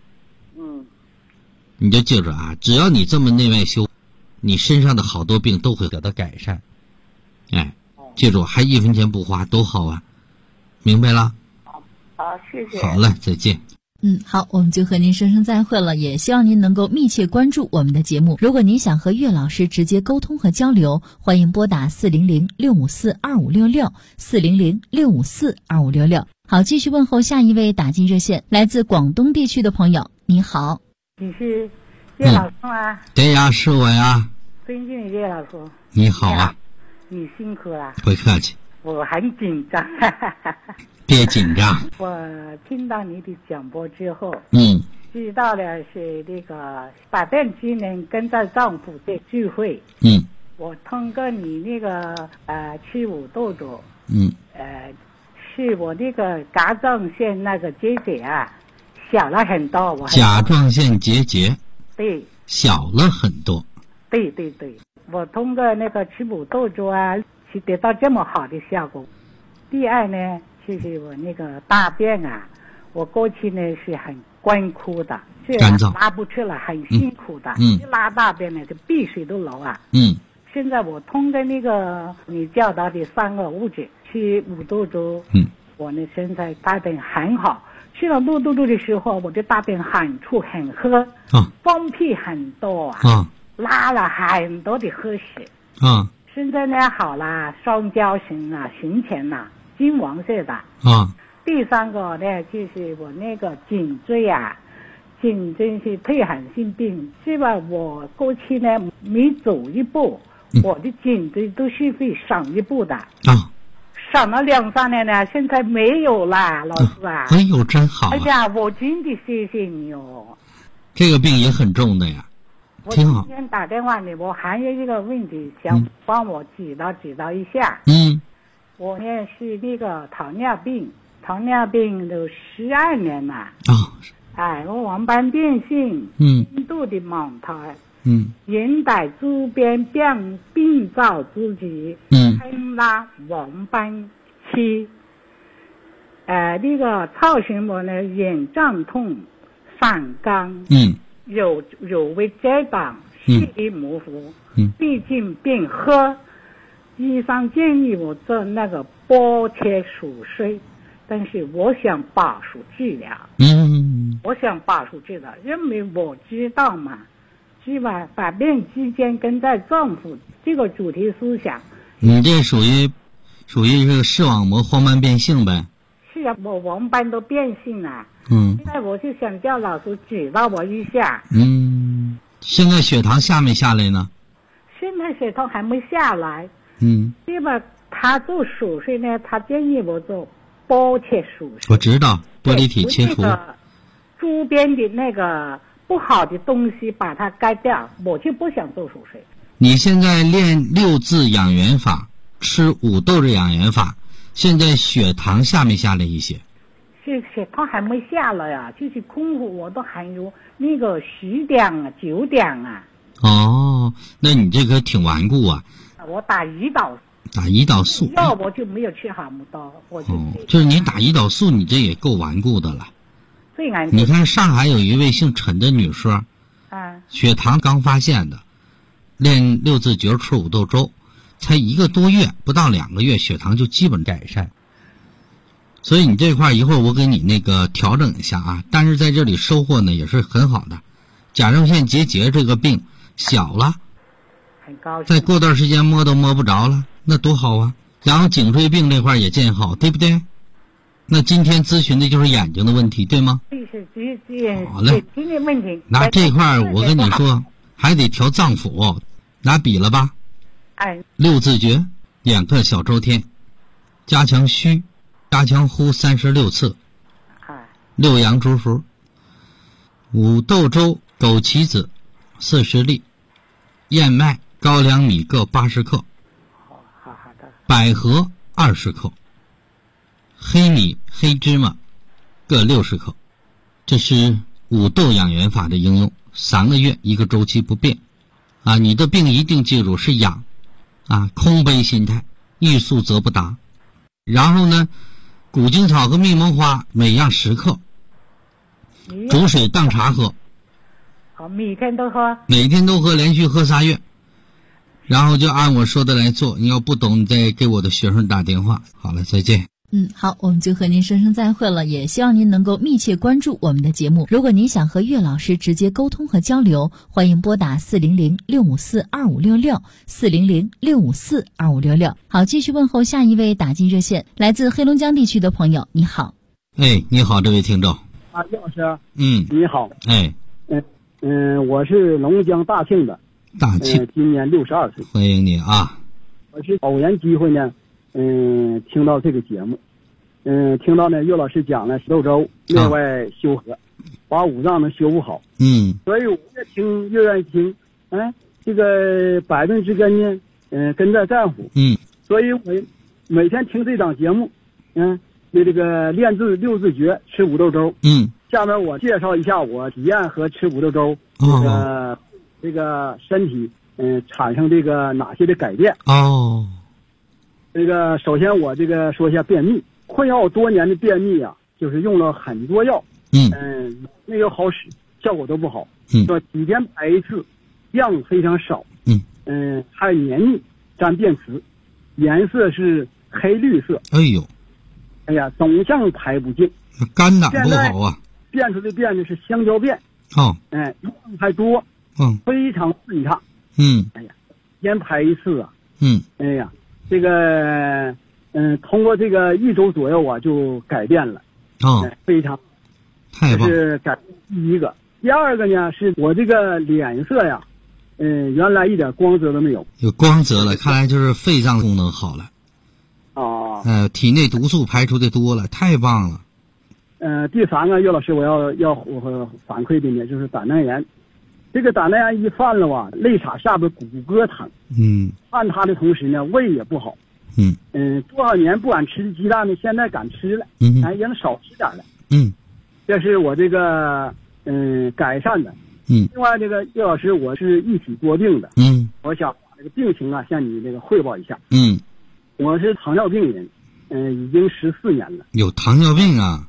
你就记住啊，只要你这么内外修，你身上的好多病都会得到改善。记住，还1分钱不花，多好啊！明白了？ 好，谢谢。 好嘞，再见。 好，我们就和您说声再会了，也希望您能够密切关注我们的节目。如果您想和岳老师直接沟通和交流，欢迎拨打400-654-2566，400-654-2566。好，继续问候下一位打进热线，来自广东地区的朋友，你好。 你是岳老师吗？ 对呀，是我呀。 尊敬的岳老师。 你好啊。 你辛苦了。 不客气。 我很紧张。 别紧张。 我听到你的讲播之后，知道了是那个百变之年跟着丈夫的聚会。我通过你那个吃五豆粥，是我那个甲状腺那个结节啊小了很多。 甲状腺结节。 对。 小了很多。 对，我通过那个吃五豆粥啊，是得到这么好的效果。第二呢，就是我那个大便啊，我过去呢是很干枯的， 干燥， 拉不出来，很辛苦的。一拉大便呢，就鼻水都流啊。现在我通过那个你教导的3个物质吃五豆粥，我呢现在大便很好。吃了五豆粥的时候，我的大便很粗很黑，放屁很多啊，拉了很多的黑水。现在呢好了，双焦型啊，形前呐，金黄色的。第3个呢，就是我那个颈椎啊，颈椎是退行性病，是吧？我过去呢每走一步，我的颈椎都是会少一步的。少了2-3年呢，现在没有啦，老师啊。 哎呦，真好。 哎呀，我真的谢谢你哦。 这个病也很重的呀。挺好。 我今天打电话呢，我还有一个问题想帮我指导一下。我呢是那个糖尿病都12年了。我黄斑变性，轻度的盲人在主编病灶自己，听拉黄斑期，那个造成我呢眼胀痛、散干，有为遮挡，视力模糊，毕竟病喝。医生建议我做那个剥切手术，但是我想把手治疗。我想把手治疗，因为我知道嘛，是吧？百病之间跟在丈夫这个主题思想。 你这属于这个视网膜黄斑变性呗？ 是啊，我黄斑都变性了。现在我就想叫老师指导我一下。 现在血糖下没下来呢？ 现在血糖还没下来。对吧？他做手术呢，他建议我做剥切手术。 我知道，玻璃体切除。 周边的那个不好的东西把它改掉，我就不想做手术。 你现在练6字养元法，吃五豆的养元法，现在血糖下没下来一些？ 是血糖还没下来呀，就是空腹我都还有那个10点啊、9点啊。 哦，那你这个挺顽固啊。 我打胰岛素药我就没有吃好么多，我就就是你打胰岛素，你这也够顽固的了。你看上海有一位姓陈的女士，血糖刚发现的，练6字诀吃五豆粥，才1个多月，不到2个月，血糖就基本改善。所以你这块一会儿我给你那个调整一下啊，但是在这里收获呢也是很好的。甲状腺结节这个病小了。再过段时间摸都摸不着了，那多好啊！然后颈椎病这块也见好，对不对？那今天咨询的就是眼睛的问题，对吗？好嘞。那这块我跟你说，还得调脏腑，拿笔了吧？6字诀，2个小周天，加强虚，加强呼36次，6阳竹符，五豆粥、枸杞子40粒，燕麦、高粱米各80克，百合20克，黑米、黑芝麻各60克。这是五豆养元法的应用，3个月一个周期不变啊！你的病一定记住是养啊，空杯心态，欲速则不达。然后呢，古精草和蜜蒙花每样10克，煮水当茶喝。 好，每天都喝。 每天都喝，连续喝3月。然后就按我说的来做，你要不懂你再给我的学生打电话。好了，再见。 好，我们就和您说声再会了，也希望您能够密切关注我们的节目。如果您想和岳老师直接沟通和交流，欢迎拨打400-654-2566，400-654-2566。好，继续问候下一位打进热线，来自黑龙江地区的朋友，你好。 你好，这位听众。 岳老师。你好。我是龙江大庆的。 大庆。 今年62岁。 欢迎你啊。 我是偶然机会呢。听到这个节目，听到呢岳老师讲了豆粥内外修和，把五脏能修复好。所以我越听越愿意听。这个百病之根呢，根在脏腑。所以我每天听这档节目，对这个练字6字诀吃五豆粥。下面我介绍一下我体验和吃五豆粥这个身体产生这个哪些的改变。这个首先我这个说一下便秘，困扰我多年的便秘啊，就是用了很多药，没有好使，效果都不好。说几天排一次，量非常少。还黏腻，沾便池，颜色是黑绿色。总像排不尽， 肝胆不好啊。 变出的便呢是香蕉便。量还多。非常顺畅。一天排一次啊。这个通过这个1周左右啊就改变了。非常太棒。 这是改第一个。第二个呢是我这个脸色呀，原来一点光泽都没有。 有光泽了，看来就是肺脏功能好了。体内毒素排出的多了，太棒了。 第三个岳老师我要反馈的呢就是胆囊炎。这个胆囊炎一犯了吧，肋叉下边骨骼疼。犯它的同时呢，胃也不好。多少年不敢吃的鸡蛋呢，现在敢吃了。也能少吃点了。这是我这个改善的。 另外这个叶老师，我是一体多病的。我想把这个病情啊向你这个汇报一下。我是糖尿病人，已经14年了。 有糖尿病啊？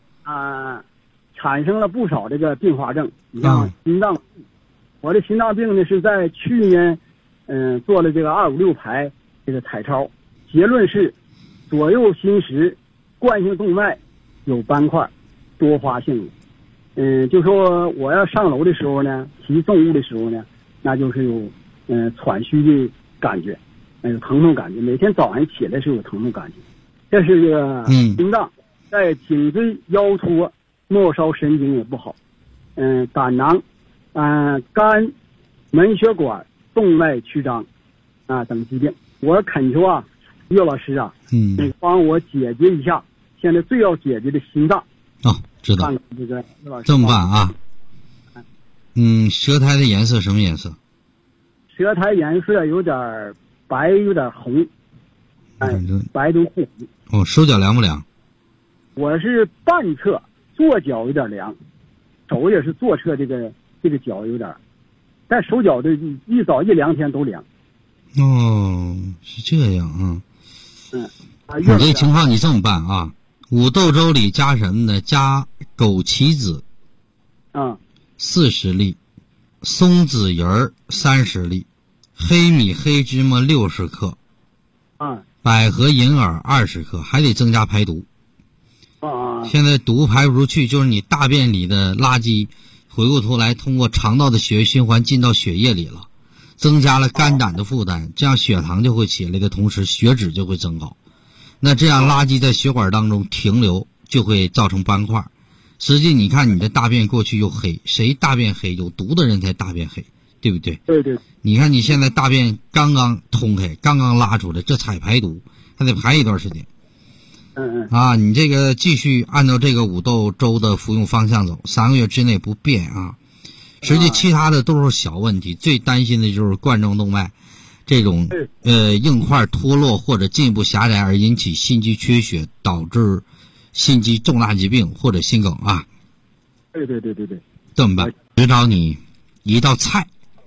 产生了不少这个并发症，你像心脏。我的心脏病呢是在去年，做了这个256排这个彩超，结论是左右心室冠性动脉有斑块，多发性的。就说我要上楼的时候呢，提重物的时候呢，那就是有喘吁的感觉，有疼痛感觉，每天早上起来是有疼痛感觉。这是这个心脏，在颈椎腰托末梢神经也不好，胆囊、肝、门血管动脉曲张等疾病。我恳求岳老师帮我解决一下现在最要解决的心脏。 知道。 这个这么办啊？舌苔的颜色什么颜色？ 舌苔颜色有点白，有点红，白中糊红。 手脚凉不凉？ 我是半侧左脚有点凉，手也是左侧这个脚有点，但手脚的一早一2天都凉。是这样啊。你这个情况你这么办啊？五豆粥里加什么呢？加枸杞子40粒，松子仁30粒，黑米黑芝麻60克，百合银耳20克，还得增加排毒。现在毒排不出去，就是你大便里的垃圾回过头来通过肠道的血液循环进到血液里了，增加了肝胆的负担，这样血糖就会起来的同时血脂就会增高，那这样垃圾在血管当中停留就会造成斑块。实际你看你的大便过去又黑，谁大便黑？有毒的人才大便黑，对不对？ 对。 你看你现在大便刚刚通开，刚刚拉出来，这才排毒，还得排一段时间。你这个继续按照这个五豆粥的服用方向走，3个月之内不变啊。实际其他的都是小问题，最担心的就是冠状动脉这种硬块脱落或者进一步狭窄而引起心肌缺血，导致心肌重大疾病或者心梗啊。 对。 这么办？指导你一道菜，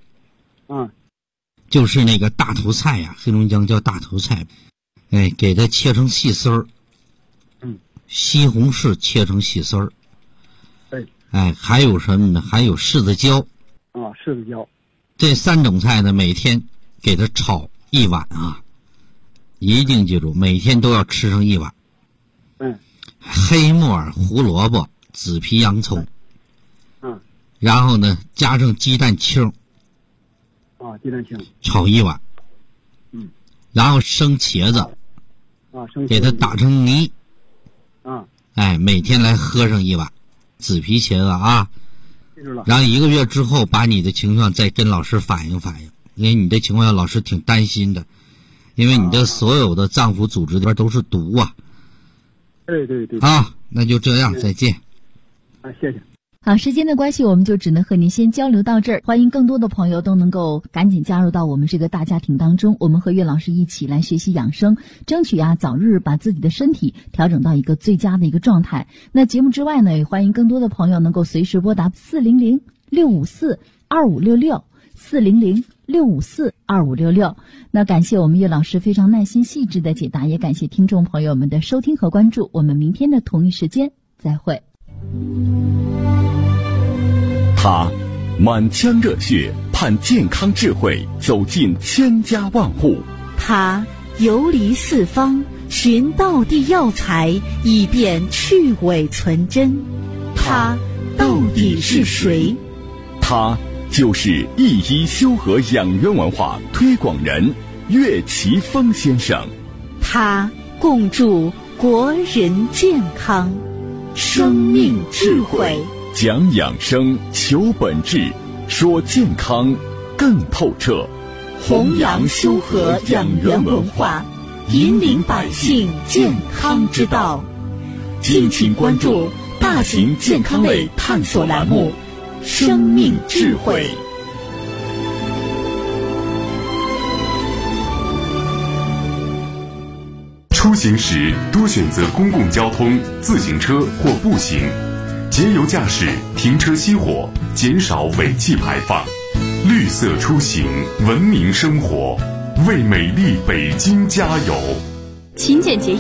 就是那个大头菜呀，黑龙江叫大头菜，给它切成细丝儿。西红柿切成细丝儿，还有什么呢？还有柿子椒， 柿子椒， 这3种菜呢，每天给它炒1碗啊，一定记住，每天都要吃上1碗。黑木耳、胡萝卜、紫皮洋葱，然后呢，加上鸡蛋清， 鸡蛋清， 炒1碗，然后生茄子，给它打成泥。每天来喝上1碗紫皮茄子啊，然后1个月之后把你的情况再跟老师反映，因为你的情况老师挺担心的，因为你的所有的脏腑组织里边都是毒啊。 对。 那就这样，再见。 谢谢。 好，时间的关系，我们就只能和您先交流到这儿。欢迎更多的朋友都能够赶紧加入到我们这个大家庭当中，我们和岳老师一起来学习养生，争取早日把自己的身体调整到一个最佳的一个状态。那节目之外呢，也欢迎更多的朋友能够随时拨打400-654-2566，400-654-2566。那感谢我们岳老师非常耐心细致的解答，也感谢听众朋友们的收听和关注。我们明天的同一时间再会。 他满腔热血盼健康智慧走进千家万户， 他游离四方寻道地药材以便去伪存真，他到底是谁？ 他就是一医修和养元文化推广人岳奇峰先生， 他共筑国人健康生命智慧， 讲养生求本质，说健康更透彻， 弘扬修和养元文化，引领百姓健康之道。敬请关注大型健康类探索栏目《生命智慧》。 出行时多选择公共交通、自行车或步行。 节油驾驶，停车熄火，减少尾气排放，绿色出行，文明生活，为美丽北京加油。 勤俭节